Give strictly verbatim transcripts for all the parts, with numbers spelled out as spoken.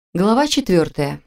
Глава четвертая.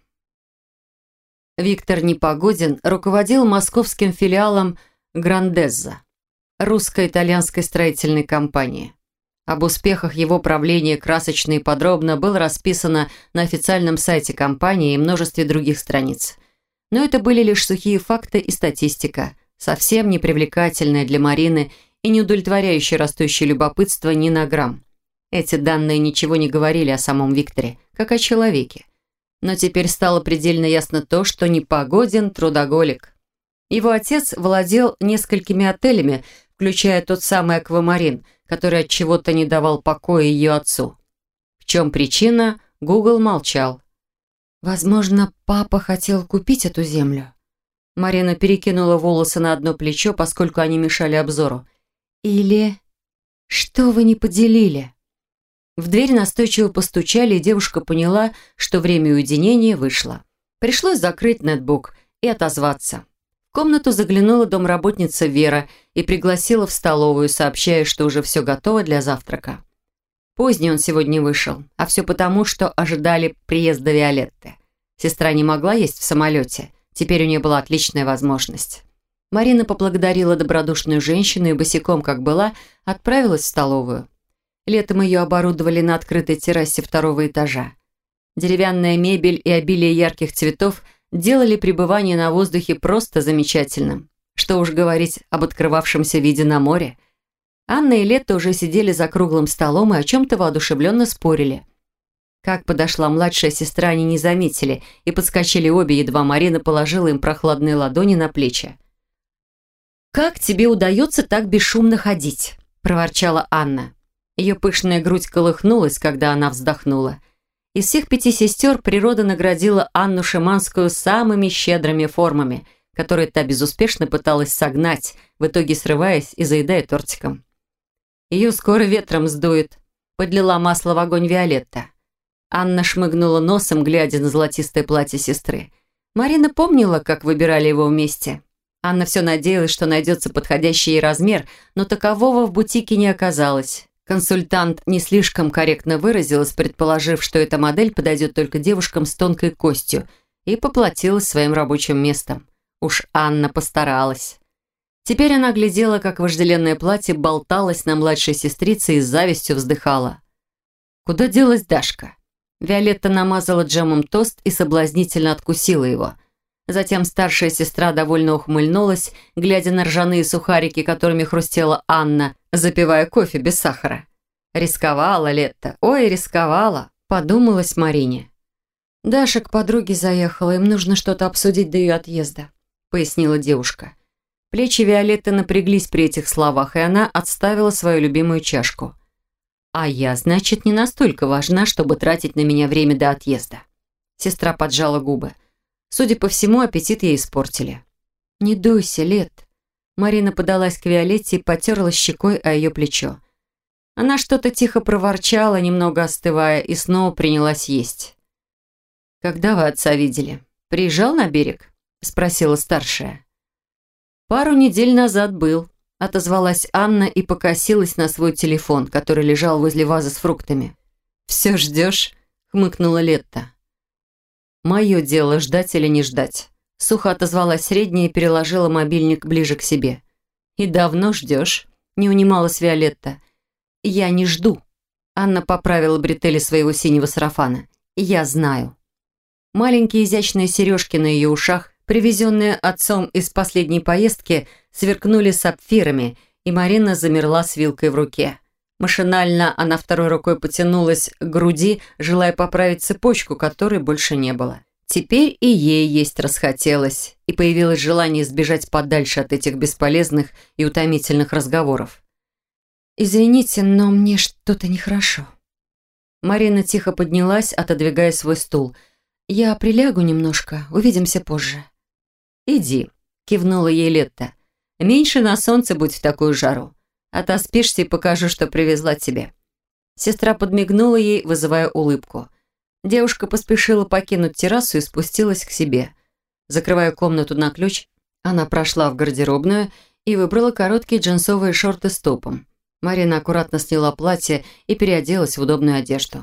Виктор Непогодин руководил московским филиалом «Грандезза» русско-итальянской строительной компании. Об успехах его правления красочно и подробно было расписано на официальном сайте компании и множестве других страниц. Но это были лишь сухие факты и статистика, совсем не привлекательная для Марины и не удовлетворяющая растущее любопытство ни на грамм. Эти данные ничего не говорили о самом Викторе, как о человеке. Но теперь стало предельно ясно то, что Непогодин – трудоголик. Его отец владел несколькими отелями, включая тот самый «Аквамарин», который от чего-то не давал покоя ее отцу. В чем причина, Гугл молчал. Возможно, папа хотел купить эту землю. Марина перекинула волосы на одно плечо, поскольку они мешали обзору. Или что вы не поделили? В дверь настойчиво постучали, и девушка поняла, что время уединения вышло. Пришлось закрыть нетбук и отозваться. В комнату заглянула домработница Вера и пригласила в столовую, сообщая, что уже все готово для завтрака. Поздний он сегодня вышел, а все потому, что ожидали приезда Виолетты. Сестра не могла есть в самолете, теперь у нее была отличная возможность. Марина поблагодарила добродушную женщину и босиком, как была, отправилась в столовую. Летом ее оборудовали на открытой террасе второго этажа. Деревянная мебель и обилие ярких цветов делали пребывание на воздухе просто замечательным. Что уж говорить об открывавшемся виде на море. Анна и Летта уже сидели за круглым столом и о чем-то воодушевленно спорили. Как подошла младшая сестра, они не заметили и подскочили обе, едва Марина положила им прохладные ладони на плечи. «Как тебе удается так бесшумно ходить?» – проворчала Анна. Ее пышная грудь колыхнулась, когда она вздохнула. Из всех пяти сестер природа наградила Анну Шиманскую самыми щедрыми формами, которые та безуспешно пыталась согнать, в итоге срываясь и заедая тортиком. Ее скоро ветром сдует, подлила масло в огонь Виолетта. Анна шмыгнула носом, глядя на золотистое платье сестры. Марина помнила, как выбирали его вместе. Анна все надеялась, что найдется подходящий ей размер, но такового в бутике не оказалось. Консультант не слишком корректно выразилась, предположив, что эта модель подойдет только девушкам с тонкой костью, и поплатилась своим рабочим местом. Уж Анна постаралась. Теперь она глядела, как вожделенное платье болталось на младшей сестрице и с завистью вздыхала. Куда делась Дашка? Виолетта намазала джемом тост и соблазнительно откусила его. Затем старшая сестра довольно ухмыльнулась, глядя на ржаные сухарики, которыми хрустела Анна, запивая кофе без сахара. Рисковала Летта, ой, рисковала, подумалась Марине. Даша к подруге заехала, им нужно что-то обсудить до ее отъезда, пояснила девушка. Плечи Виолетты напряглись при этих словах, и она отставила свою любимую чашку. А я, значит, не настолько важна, чтобы тратить на меня время до отъезда. Сестра поджала губы. Судя по всему, аппетит ей испортили. «Не дуйся, Лет». Марина подалась к Виолетте и потерла щекой о ее плечо. Она что-то тихо проворчала, немного остывая, и снова принялась есть. «Когда вы отца видели? Приезжал на берег?» – спросила старшая. «Пару недель назад был», – отозвалась Анна и покосилась на свой телефон, который лежал возле вазы с фруктами. «Все ждешь?» – хмыкнула Летта. «Мое дело, ждать или не ждать». Сухо отозвалась средняя и переложила мобильник ближе к себе. «И давно ждешь?» – не унималась Виолетта. «Я не жду». Анна поправила бретели своего синего сарафана. «Я знаю». Маленькие изящные сережки на ее ушах, привезенные отцом из последней поездки, сверкнули сапфирами, и Марина замерла с вилкой в руке. Машинально она второй рукой потянулась к груди, желая поправить цепочку, которой больше не было. Теперь и ей есть расхотелось, и появилось желание сбежать подальше от этих бесполезных и утомительных разговоров. «Извините, но мне что-то нехорошо». Марина тихо поднялась, отодвигая свой стул. «Я прилягу немножко, увидимся позже». «Иди», — кивнула ей Летта. «Меньше на солнце будь в такую жару. Отоспишься и покажу, что привезла тебе». Сестра подмигнула ей, вызывая улыбку. Девушка поспешила покинуть террасу и спустилась к себе. Закрывая комнату на ключ, она прошла в гардеробную и выбрала короткие джинсовые шорты с топом. Марина аккуратно сняла платье и переоделась в удобную одежду.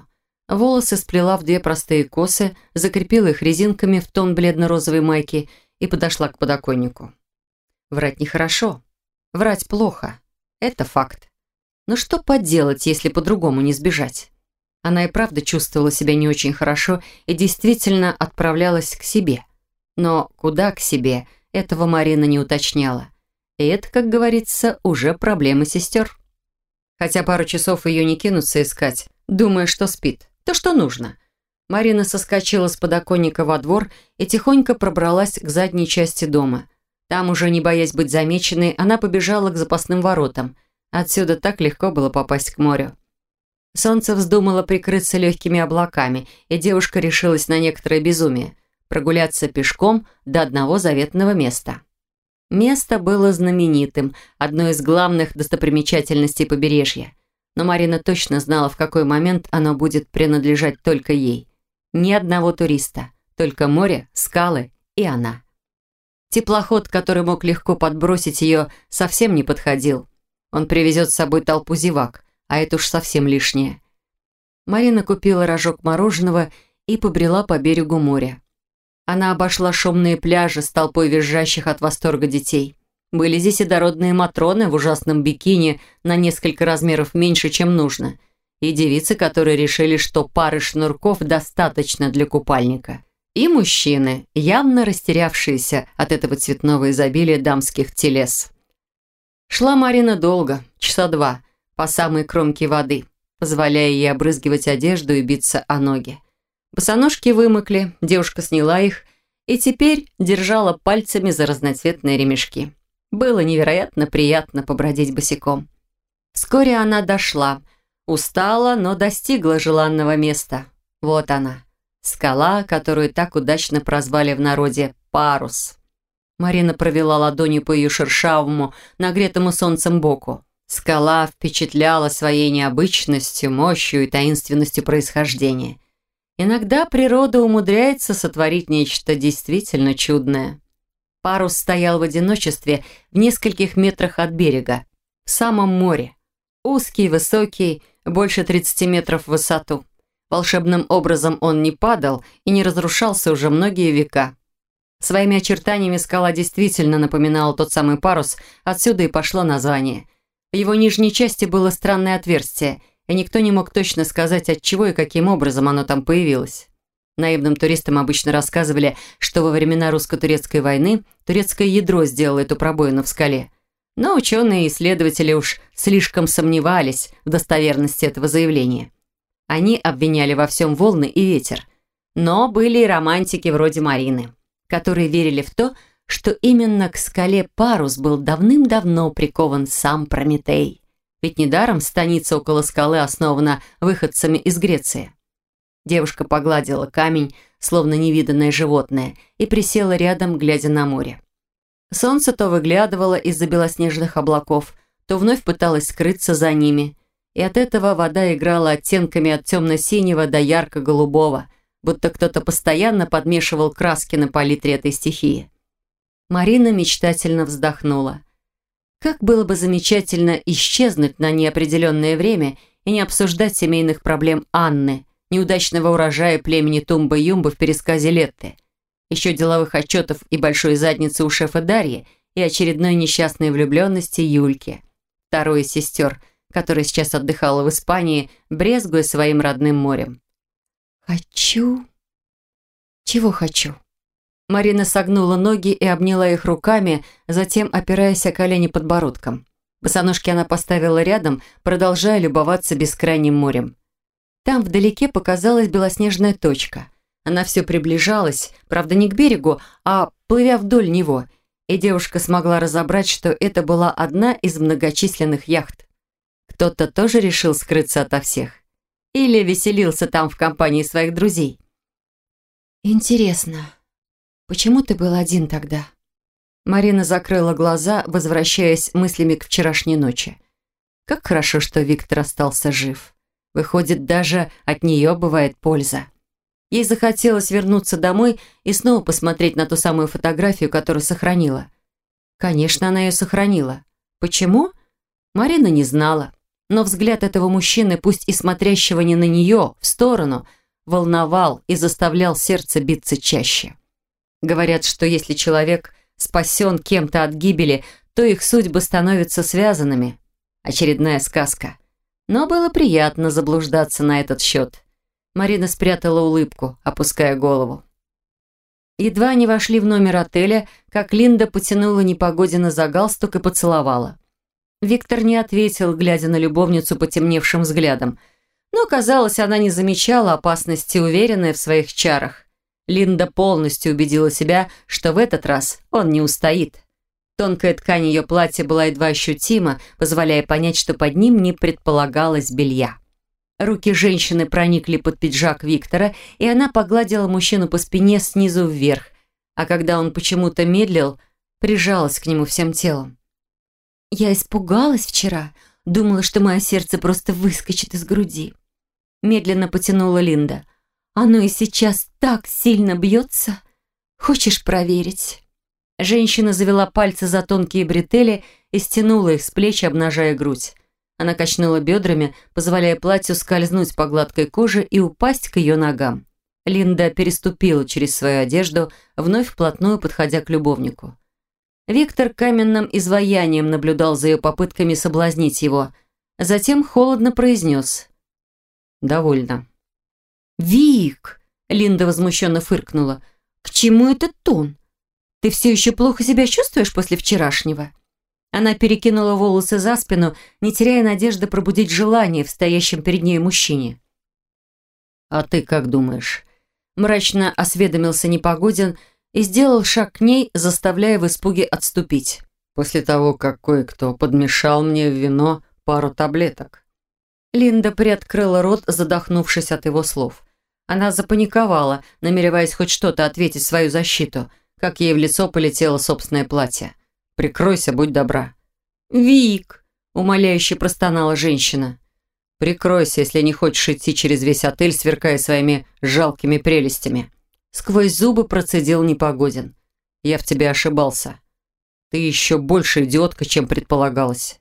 Волосы сплела в две простые косы, закрепила их резинками в тон бледно-розовой майки и подошла к подоконнику. Врать нехорошо. Врать плохо. Это факт. Но что поделать, если по-другому не сбежать? Она и правда чувствовала себя не очень хорошо и действительно отправлялась к себе. Но куда к себе, этого Марина не уточняла. И это, как говорится, уже проблемы сестер. Хотя пару часов ее не кинутся искать, думая, что спит. То, что нужно. Марина соскочила с подоконника во двор и тихонько пробралась к задней части дома. Там, уже не боясь быть замеченной, она побежала к запасным воротам. Отсюда так легко было попасть к морю. Солнце вздумало прикрыться легкими облаками, и девушка решилась на некоторое безумие – прогуляться пешком до одного заветного места. Место было знаменитым, одной из главных достопримечательностей побережья. Но Марина точно знала, в какой момент оно будет принадлежать только ей. Ни одного туриста, только море, скалы и она. Теплоход, который мог легко подбросить ее, совсем не подходил. Он привезет с собой толпу зевак, а это уж совсем лишнее. Марина купила рожок мороженого и побрела по берегу моря. Она обошла шумные пляжи с толпой визжащих от восторга детей. Были здесь и дородные матроны в ужасном бикини на несколько размеров меньше, чем нужно, и девицы, которые решили, что пары шнурков достаточно для купальника, и мужчины, явно растерявшиеся от этого цветного изобилия дамских телес. Шла Марина долго, часа два, по самой кромке воды, позволяя ей обрызгивать одежду и биться о ноги. Босоножки вымокли, девушка сняла их и теперь держала пальцами за разноцветные ремешки. Было невероятно приятно побродить босиком. Вскоре она дошла, устала, но достигла желанного места. Вот она, скала, которую так удачно прозвали в народе «Парус». Марина провела ладонью по ее шершавому, нагретому солнцем боку. Скала впечатляла своей необычностью, мощью и таинственностью происхождения. Иногда природа умудряется сотворить нечто действительно чудное. Парус стоял в одиночестве в нескольких метрах от берега, в самом море. Узкий, высокий, больше тридцати метров в высоту. Волшебным образом он не падал и не разрушался уже многие века. Своими очертаниями скала действительно напоминала тот самый парус, отсюда и пошло название. В его нижней части было странное отверстие, и никто не мог точно сказать, от чего и каким образом оно там появилось. Наивным туристам обычно рассказывали, что во времена русско-турецкой войны турецкое ядро сделало эту пробоину в скале. Но ученые и исследователи уж слишком сомневались в достоверности этого заявления. Они обвиняли во всем волны и ветер. Но были и романтики вроде Марины, которые верили в то, что именно к скале Парус был давным-давно прикован сам Прометей. Ведь недаром станица около скалы основана выходцами из Греции. Девушка погладила камень, словно невиданное животное, и присела рядом, глядя на море. Солнце то выглядывало из-за белоснежных облаков, то вновь пыталось скрыться за ними, и от этого вода играла оттенками от темно-синего до ярко-голубого, будто кто-то постоянно подмешивал краски на палитре этой стихии. Марина мечтательно вздохнула. Как было бы замечательно исчезнуть на неопределенное время и не обсуждать семейных проблем Анны, неудачного урожая племени Тумба-Юмба в пересказе Летты, еще деловых отчетов и большой задницы у шефа Дарьи и очередной несчастной влюбленности Юльки, второй из сестер, которая сейчас отдыхала в Испании, брезгуя своим родным морем. «Хочу...» «Чего хочу?» Марина согнула ноги и обняла их руками, затем опираясь о колени подбородком. Босоножки она поставила рядом, продолжая любоваться бескрайним морем. Там вдалеке показалась белоснежная точка. Она все приближалась, правда не к берегу, а плывя вдоль него, и девушка смогла разобрать, что это была одна из многочисленных яхт. Кто-то тоже решил скрыться ото всех. Или веселился там в компании своих друзей. «Интересно, почему ты был один тогда?» Марина закрыла глаза, возвращаясь мыслями к вчерашней ночи. Как хорошо, что Виктор остался жив. Выходит, даже от нее бывает польза. Ей захотелось вернуться домой и снова посмотреть на ту самую фотографию, которую сохранила. Конечно, она ее сохранила. Почему? Марина не знала. Но взгляд этого мужчины, пусть и смотрящего не на нее, в сторону, волновал и заставлял сердце биться чаще. Говорят, что если человек спасен кем-то от гибели, то их судьбы становятся связанными. Очередная сказка. Но было приятно заблуждаться на этот счет. Марина спрятала улыбку, опуская голову. Едва они вошли в номер отеля, как Линда потянула Непогодина за галстук и поцеловала. Виктор не ответил, глядя на любовницу потемневшим взглядом. Но, казалось, она не замечала опасности, уверенная в своих чарах. Линда полностью убедила себя, что в этот раз он не устоит. Тонкая ткань ее платья была едва ощутима, позволяя понять, что под ним не предполагалось белья. Руки женщины проникли под пиджак Виктора, и она погладила мужчину по спине снизу вверх, а когда он почему-то медлил, прижалась к нему всем телом. «Я испугалась вчера, думала, что мое сердце просто выскочит из груди». Медленно потянула Линда. «Оно и сейчас так сильно бьется. Хочешь проверить?» Женщина завела пальцы за тонкие бретели и стянула их с плеч, обнажая грудь. Она качнула бедрами, позволяя платью скользнуть по гладкой коже и упасть к ее ногам. Линда переступила через свою одежду, вновь вплотную подходя к любовнику. Виктор каменным изваянием наблюдал за ее попытками соблазнить его. Затем холодно произнес: «Довольно». «Вик!» — Линда возмущенно фыркнула. «К чему этот тон? Ты все еще плохо себя чувствуешь после вчерашнего?» Она перекинула волосы за спину, не теряя надежды пробудить желание в стоящем перед ней мужчине. «А ты как думаешь?» Мрачно осведомился Непогодин и сделал шаг к ней, заставляя в испуге отступить. «После того, как кое-кто подмешал мне в вино пару таблеток». Линда приоткрыла рот, задохнувшись от его слов. Она запаниковала, намереваясь хоть что-то ответить в свою защиту, как ей в лицо полетело собственное платье. «Прикройся, будь добра». «Вик!» – умоляюще простонала женщина. «Прикройся, если не хочешь идти через весь отель, сверкая своими жалкими прелестями». Сквозь зубы процедил Непогодин. «Я в тебе ошибался. Ты еще больше идиотка, чем предполагалось».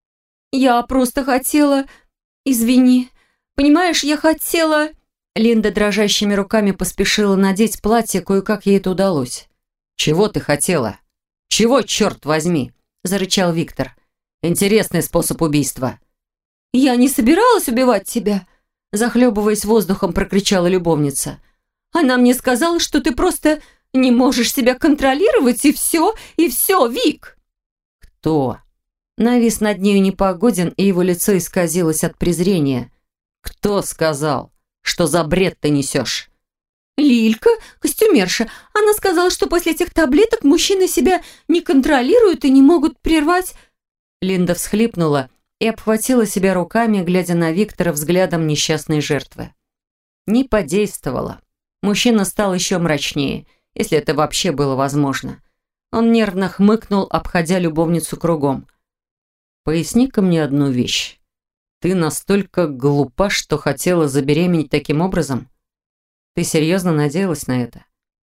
«Я просто хотела... Извини. Понимаешь, я хотела...» Линда дрожащими руками поспешила надеть платье, кое-как ей это удалось. «Чего ты хотела? Чего, черт возьми?» – зарычал Виктор. «Интересный способ убийства». «Я не собиралась убивать тебя», – захлебываясь воздухом, прокричала любовница. «Она мне сказала, что ты просто не можешь себя контролировать, и все, и все, Вик!» «Кто?» Навис над нею Непогодин, и его лицо исказилось от презрения. «Кто сказал? Что за бред ты несешь?» «Лилька, костюмерша. Она сказала, что после этих таблеток мужчины себя не контролируют и не могут прервать...» Линда всхлипнула и обхватила себя руками, глядя на Виктора взглядом несчастной жертвы. Не подействовало. Мужчина стал еще мрачнее, если это вообще было возможно. Он нервно хмыкнул, обходя любовницу кругом. «Поясни-ка мне одну вещь. Ты настолько глупа, что хотела забеременеть таким образом? Ты серьезно надеялась на это?»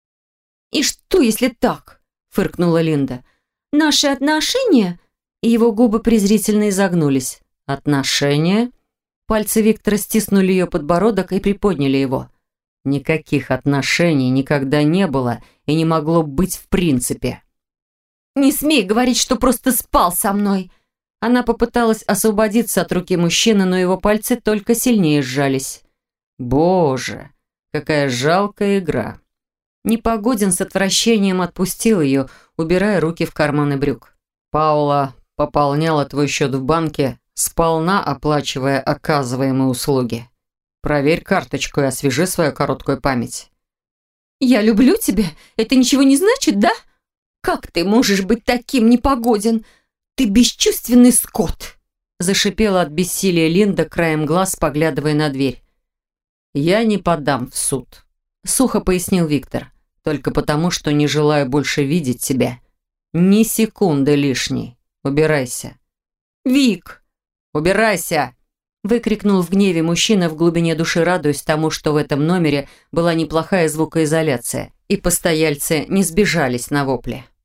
«И что, если так?» – фыркнула Линда. «Наши отношения...» Его губы презрительно изогнулись. «Отношения?» Пальцы Виктора стиснули ее подбородок и приподняли его. «Никаких отношений никогда не было и не могло быть в принципе». «Не смей говорить, что просто спал со мной!» Она попыталась освободиться от руки мужчины, но его пальцы только сильнее сжались. «Боже, какая жалкая игра!» Непогодин с отвращением отпустил ее, убирая руки в карманы брюк. «Паула пополняла твой счет в банке, сполна оплачивая оказываемые услуги. Проверь карточку и освежи свою короткую память». «Я люблю тебя? Это ничего не значит, да? Как ты можешь быть таким, Непогодин? Ты бесчувственный скот!» Зашипела от бессилия Линда, краем глаз поглядывая на дверь. «Я не подам в суд», — сухо пояснил Виктор. «Только потому, что не желаю больше видеть тебя. Ни секунды лишней. Убирайся». «Вик!» «Убирайся!» — выкрикнул в гневе мужчина, в глубине души радуясь тому, что в этом номере была неплохая звукоизоляция, и постояльцы не сбежались на вопли.